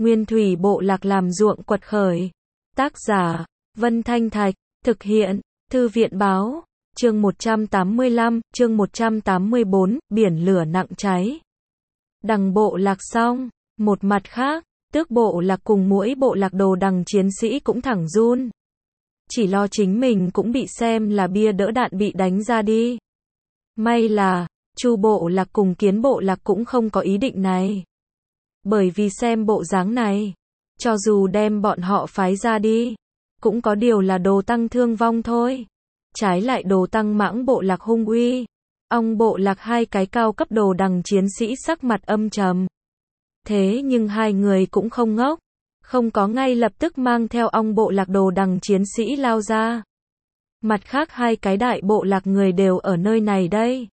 Nguyên thủy bộ lạc làm ruộng quật khởi. Tác giả, Vân Thanh Thạch, thực hiện, Thư viện báo, chương 185, chương 184, biển lửa nặng cháy. Đằng bộ lạc xong, một mặt khác, Tước bộ lạc cùng mỗi bộ lạc đồ đằng chiến sĩ cũng thẳng run. Chỉ lo chính mình cũng bị xem là bia đỡ đạn bị đánh ra đi. May là, Chu bộ lạc cùng Kiến bộ lạc cũng không có ý định này. Bởi vì xem bộ dáng này, cho dù đem bọn họ phái ra đi, cũng có điều là đồ tăng thương vong thôi. Trái lại đồ tăng Mãng bộ lạc hung uy. Ong bộ lạc hai cái cao cấp đồ đằng chiến sĩ sắc mặt âm trầm. Thế nhưng hai người cũng không ngốc, không có ngay lập tức mang theo ong bộ lạc đồ đằng chiến sĩ lao ra. Mặt khác hai cái đại bộ lạc người đều ở nơi này đây.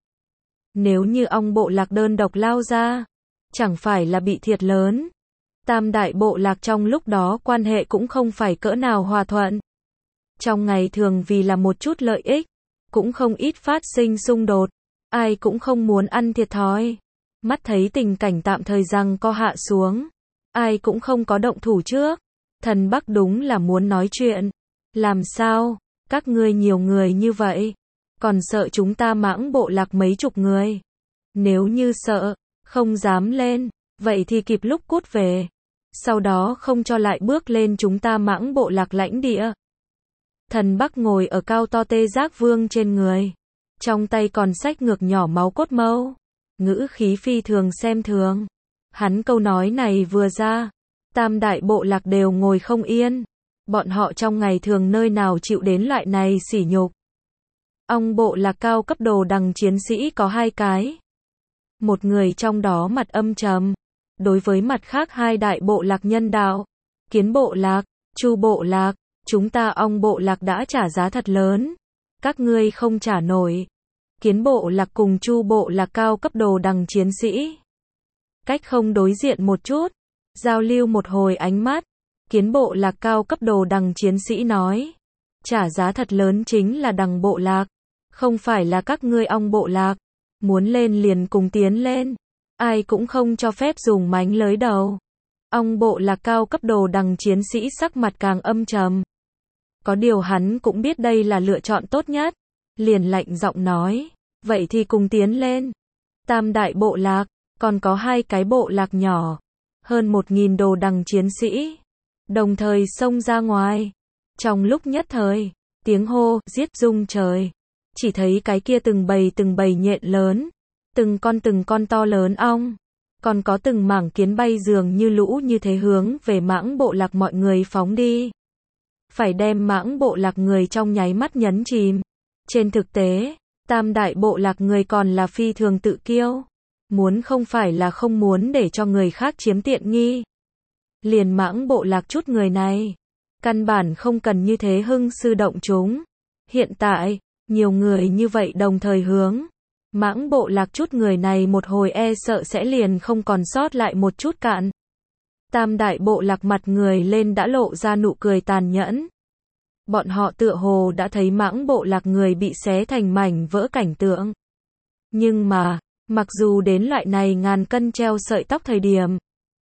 Nếu như ong bộ lạc đơn độc lao ra, chẳng phải là bị thiệt lớn. Tam đại bộ lạc trong lúc đó quan hệ cũng không phải cỡ nào hòa thuận. Trong ngày thường vì là một chút lợi ích, cũng không ít phát sinh xung đột. Ai cũng không muốn ăn thiệt thòi. Mắt thấy tình cảnh tạm thời giằng co hạ xuống, ai cũng không có động thủ trước. Thần Bắc đúng là muốn nói chuyện. Làm sao, các ngươi nhiều người như vậy, còn sợ chúng ta Mãng bộ lạc mấy chục người. Nếu như sợ, không dám lên, vậy thì kịp lúc cút về. Sau đó không cho lại bước lên chúng ta Mãng bộ lạc lãnh địa. Thần Bắc ngồi ở cao to tê giác vương trên người, trong tay còn xách ngược nhỏ máu cốt mâu, ngữ khí phi thường xem thường. Hắn câu nói này vừa ra, tam đại bộ lạc đều ngồi không yên. Bọn họ trong ngày thường nơi nào chịu đến loại này sỉ nhục. Ong bộ lạc cao cấp đồ đằng chiến sĩ có hai cái. Một người trong đó mặt âm trầm, đối với mặt khác hai đại bộ lạc nhân đạo. Kiến bộ lạc, Chu bộ lạc, chúng ta ong bộ lạc đã trả giá thật lớn. Các ngươi không trả nổi. Kiến bộ lạc cùng Chu bộ lạc cao cấp đồ đằng chiến sĩ. Cách không đối diện một chút, giao lưu một hồi ánh mắt. Kiến bộ lạc cao cấp đồ đằng chiến sĩ nói. Trả giá thật lớn chính là đằng bộ lạc. Không phải là các ngươi ong bộ lạc. Muốn lên liền cùng tiến lên. Ai cũng không cho phép dùng mánh lới đầu. Ong bộ lạc cao cấp đồ đằng chiến sĩ sắc mặt càng âm trầm. Có điều hắn cũng biết đây là lựa chọn tốt nhất. Liền lạnh giọng nói. Vậy thì cùng tiến lên. Tam đại bộ lạc, còn có hai cái bộ lạc nhỏ. Hơn 1000 đồ đằng chiến sĩ. Đồng thời xông ra ngoài. Trong lúc nhất thời, tiếng hô, giết rung trời. Chỉ thấy cái kia từng bầy nhện lớn. Từng con to lớn ong. Còn có từng mảng kiến bay dường như lũ như thế hướng về Mãng bộ lạc mọi người phóng đi. Phải đem Mãng bộ lạc người trong nháy mắt nhấn chìm. Trên thực tế, tam đại bộ lạc người còn là phi thường tự kiêu. Muốn không phải là không muốn để cho người khác chiếm tiện nghi. Liền Mãng bộ lạc chút người này, căn bản không cần như thế hưng sư động chúng. Hiện tại, nhiều người như vậy đồng thời hướng Mãng bộ lạc chút người này một hồi e sợ sẽ liền không còn sót lại một chút cạn. Tam đại bộ lạc mặt người lên đã lộ ra nụ cười tàn nhẫn. Bọn họ tựa hồ đã thấy Mãng bộ lạc người bị xé thành mảnh vỡ cảnh tượng. Nhưng mà, mặc dù đến loại này ngàn cân treo sợi tóc thời điểm,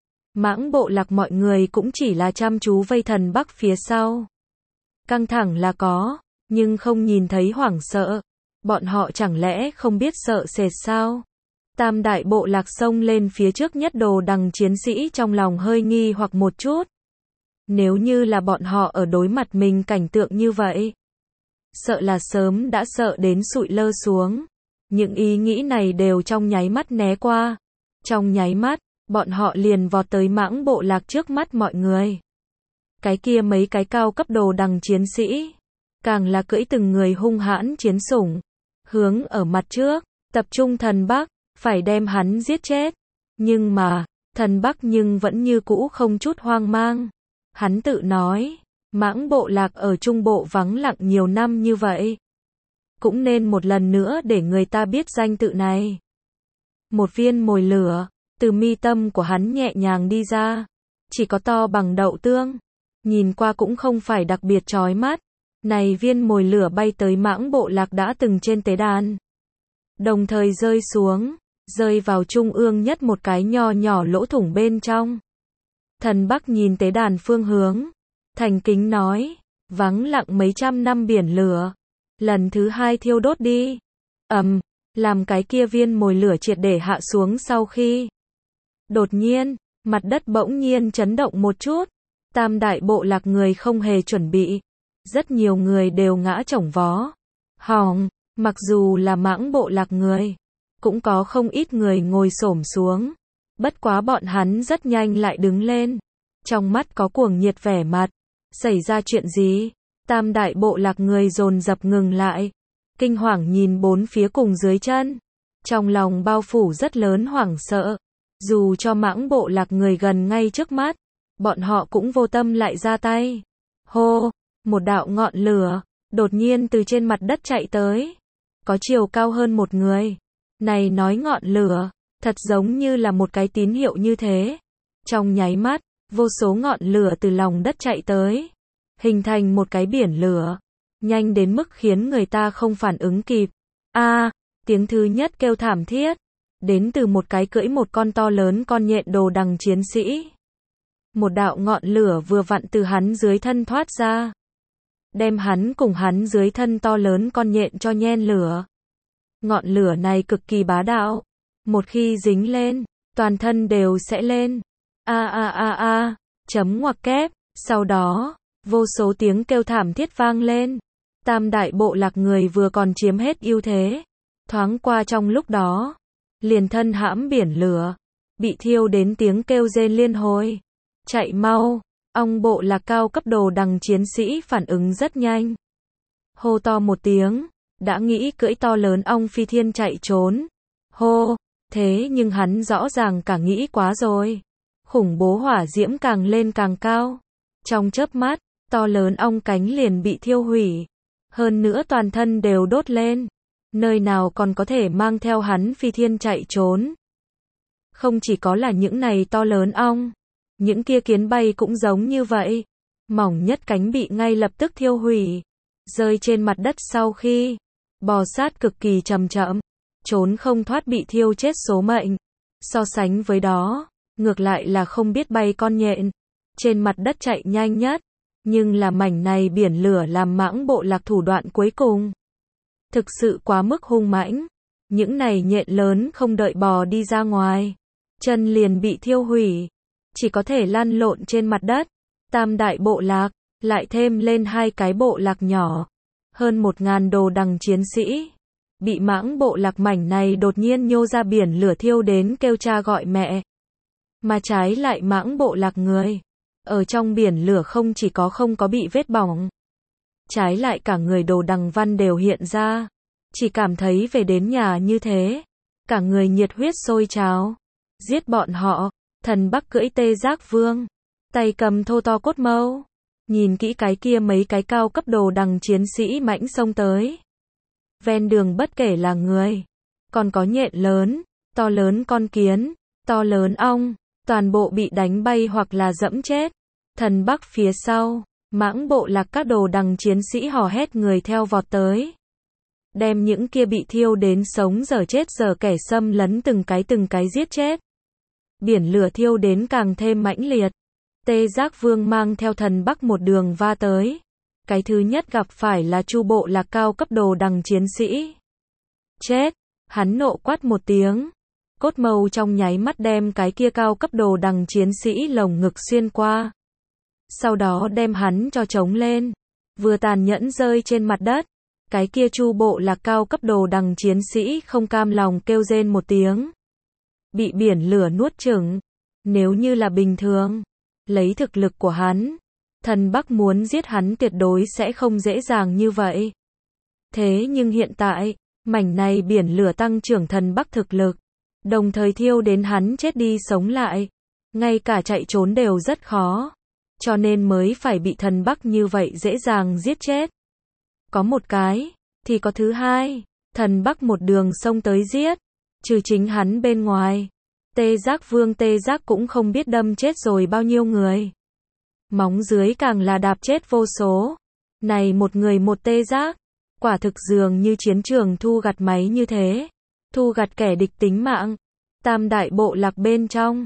Mãng bộ lạc mọi người cũng chỉ là chăm chú vây Thần Bắc phía sau. Căng thẳng là có, nhưng không nhìn thấy hoảng sợ. Bọn họ chẳng lẽ không biết sợ sệt sao? Tam đại bộ lạc xông lên phía trước nhất đồ đằng chiến sĩ trong lòng hơi nghi hoặc một chút. Nếu như là bọn họ ở đối mặt mình cảnh tượng như vậy, sợ là sớm đã sợ đến sụi lơ xuống. Những ý nghĩ này đều trong nháy mắt né qua. Trong nháy mắt, bọn họ liền vọt tới Mãng bộ lạc trước mắt mọi người. Cái kia mấy cái cao cấp đồ đằng chiến sĩ, càng là cưỡi từng người hung hãn chiến sủng, hướng ở mặt trước, tập trung Thần Bắc, phải đem hắn giết chết. Nhưng mà, Thần Bắc nhưng vẫn như cũ không chút hoang mang. Hắn tự nói, Mãng bộ lạc ở Trung Bộ vắng lặng nhiều năm như vậy. Cũng nên một lần nữa để người ta biết danh tự này. Một viên mồi lửa, từ mi tâm của hắn nhẹ nhàng đi ra. Chỉ có to bằng đậu tương. Nhìn qua cũng không phải đặc biệt chói mắt. Này viên mồi lửa bay tới Mãng bộ lạc đã từng trên tế đàn. Đồng thời rơi xuống, rơi vào trung ương nhất một cái nho nhỏ lỗ thủng bên trong. Thần Bắc nhìn tế đàn phương hướng, thành kính nói, vắng lặng mấy trăm năm biển lửa, lần thứ hai thiêu đốt đi. Làm cái kia viên mồi lửa triệt để hạ xuống sau khi. Đột nhiên, mặt đất bỗng nhiên chấn động một chút. Tam đại bộ lạc người không hề chuẩn bị. Rất nhiều người đều ngã chổng vó. Mặc dù là Mãng bộ lạc người, cũng có không ít người ngồi xổm xuống. Bất quá bọn hắn rất nhanh lại đứng lên. Trong mắt có cuồng nhiệt vẻ mặt. Xảy ra chuyện gì? Tam đại bộ lạc người dồn dập ngừng lại. Kinh hoàng nhìn bốn phía cùng dưới chân. Trong lòng bao phủ rất lớn hoảng sợ. Dù cho Mãng bộ lạc người gần ngay trước mắt, bọn họ cũng vô tâm lại ra tay. Hô, một đạo ngọn lửa, đột nhiên từ trên mặt đất chạy tới. Có chiều cao hơn một người. Này nói ngọn lửa, thật giống như là một cái tín hiệu như thế. Trong nháy mắt, vô số ngọn lửa từ lòng đất chạy tới. Hình thành một cái biển lửa. Nhanh đến mức khiến người ta không phản ứng kịp. Tiếng thứ nhất kêu thảm thiết. Đến từ một cái cưỡi một con to lớn con nhện đồ đằng chiến sĩ. Một đạo ngọn lửa vừa vặn từ hắn dưới thân thoát ra. Đem hắn cùng hắn dưới thân to lớn con nhện cho nhen lửa. Ngọn lửa này cực kỳ bá đạo. Một khi dính lên, toàn thân đều sẽ lên. Chấm ngoặc kép. Sau đó, vô số tiếng kêu thảm thiết vang lên. Tam đại bộ lạc người vừa còn chiếm hết ưu thế. Thoáng qua trong lúc đó, liền thân hãm biển lửa, bị thiêu đến tiếng kêu rên liên hồi. Chạy mau, ong bộ lạc cao cấp đồ đằng chiến sĩ phản ứng rất nhanh. Hô to một tiếng, đã nghĩ cưỡi to lớn ong phi thiên chạy trốn. Thế nhưng hắn rõ ràng cả nghĩ quá rồi. Khủng bố hỏa diễm càng lên càng cao. Trong chớp mắt, to lớn ong cánh liền bị thiêu hủy. Hơn nữa toàn thân đều đốt lên. Nơi nào còn có thể mang theo hắn phi thiên chạy trốn. Không chỉ có là những này to lớn ong. Những kia kiến bay cũng giống như vậy. Mỏng nhất cánh bị ngay lập tức thiêu hủy. Rơi trên mặt đất sau khi bò sát cực kỳ chậm chậm. Trốn không thoát bị thiêu chết số mệnh. So sánh với đó, ngược lại là không biết bay con nhện. Trên mặt đất chạy nhanh nhất. Nhưng là mảnh này biển lửa làm Mãng bộ lạc thủ đoạn cuối cùng. Thực sự quá mức hung mãnh. Những này nhện lớn không đợi bò đi ra ngoài. Chân liền bị thiêu hủy. Chỉ có thể lăn lộn trên mặt đất. Tam đại bộ lạc, lại thêm lên hai cái bộ lạc nhỏ. Hơn 1000 đồ đằng chiến sĩ. Bị Mãng bộ lạc mảnh này đột nhiên nhô ra biển lửa thiêu đến kêu cha gọi mẹ. Mà trái lại Mãng bộ lạc người. Ở trong biển lửa không chỉ có không có bị vết bỏng. Trái lại cả người đồ đằng văn đều hiện ra. Chỉ cảm thấy về đến nhà như thế. Cả người nhiệt huyết sôi trào. Giết bọn họ. Thần Bắc cưỡi tê giác vương. Tay cầm thô to cốt mâu. Nhìn kỹ cái kia mấy cái cao cấp đồ đằng chiến sĩ mãnh xông tới. Ven đường bất kể là người. Còn có nhện lớn. To lớn con kiến. To lớn ong. Toàn bộ bị đánh bay hoặc là dẫm chết. Thần Bắc phía sau. Mãng bộ lạc các đồ đằng chiến sĩ hò hét người theo vọt tới. Đem những kia bị thiêu đến sống giờ chết giờ kẻ xâm lấn từng cái giết chết. Biển lửa thiêu đến càng thêm mãnh liệt. Tê giác vương mang theo thần Bắc một đường va tới. Cái thứ nhất gặp phải là Chu bộ lạc cao cấp đồ đằng chiến sĩ. Chết! Hắn nộ quát một tiếng. Cốt mâu trong nháy mắt đem cái kia cao cấp đồ đằng chiến sĩ lồng ngực xuyên qua. Sau đó đem hắn cho trống lên. Vừa tàn nhẫn rơi trên mặt đất. Cái kia Chu bộ lạc cao cấp đồ đằng chiến sĩ không cam lòng kêu rên một tiếng. Bị biển lửa nuốt chửng. Nếu như là bình thường, lấy thực lực của hắn, thần Bắc muốn giết hắn tuyệt đối sẽ không dễ dàng như vậy. Thế nhưng hiện tại, mảnh này biển lửa tăng trưởng thần Bắc thực lực, đồng thời thiêu đến hắn chết đi sống lại. Ngay cả chạy trốn đều rất khó. Cho nên mới phải bị thần Bắc như vậy dễ dàng giết chết. Có một cái, thì có thứ hai. Thần Bắc một đường xông tới giết. Trừ chính hắn bên ngoài. Tê giác vương tê giác cũng không biết đâm chết rồi bao nhiêu người. Móng dưới càng là đạp chết vô số. Này một người một tê giác. Quả thực dường như chiến trường thu gặt máy như thế. Thu gặt kẻ địch tính mạng. Tam đại bộ lạc bên trong.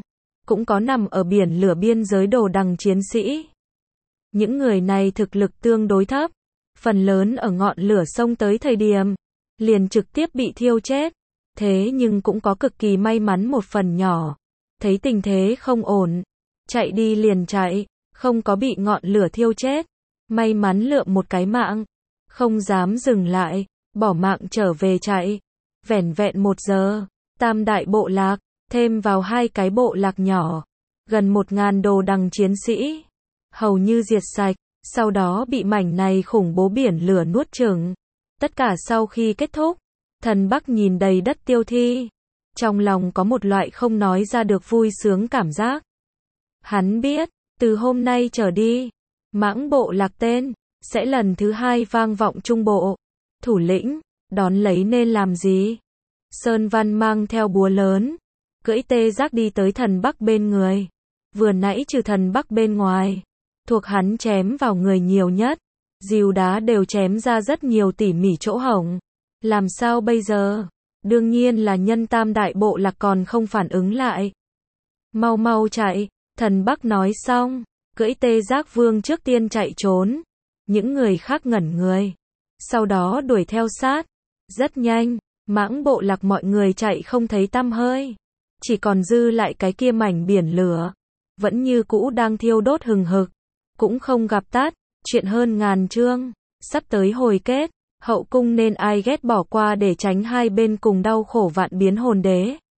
cũng có nằm ở biển lửa biên giới đồ đằng chiến sĩ. Những người này thực lực tương đối thấp, phần lớn ở ngọn lửa xông tới thời điểm, liền trực tiếp bị thiêu chết. Thế nhưng cũng có cực kỳ may mắn một phần nhỏ, thấy tình thế không ổn, chạy đi liền chạy, không có bị ngọn lửa thiêu chết. May mắn lượm một cái mạng, không dám dừng lại, bỏ mạng trở về chạy. Vẻn vẹn 1 giờ, Tam đại bộ lạc, thêm vào 2 cái bộ lạc nhỏ, gần 1000 đồ đằng chiến sĩ, hầu như diệt sạch, sau đó bị mảnh này khủng bố biển lửa nuốt chửng. Tất cả sau khi kết thúc, Thần Bắc nhìn đầy đất tiêu thi, trong lòng có một loại không nói ra được vui sướng cảm giác. Hắn biết, từ hôm nay trở đi, Mãng bộ lạc tên sẽ lần thứ 2 vang vọng trung bộ. Thủ lĩnh, đón lấy nên làm gì? Sơn Văn mang theo búa lớn, cưỡi tê giác đi tới Thần Bắc bên người. Vừa nãy trừ Thần Bắc bên ngoài, thuộc hắn chém vào người nhiều nhất, dìu đá đều chém ra rất nhiều tỉ mỉ chỗ hổng. Làm sao bây giờ? Đương nhiên là nhân Tam đại bộ lạc còn không phản ứng lại. Mau mau chạy, Thần Bắc nói xong, cưỡi tê giác vương trước tiên chạy trốn. Những người khác ngẩn người, sau đó đuổi theo sát. Rất nhanh, Mãng bộ lạc mọi người chạy không thấy tăm hơi, chỉ còn dư lại cái kia mảnh biển lửa, vẫn như cũ đang thiêu đốt hừng hực, cũng không gặp tắt. Chuyện hơn ngàn chương, sắp tới hồi kết, hậu cung nên ai ghét bỏ qua để tránh hai bên cùng đau khổ vạn biến hồn đế.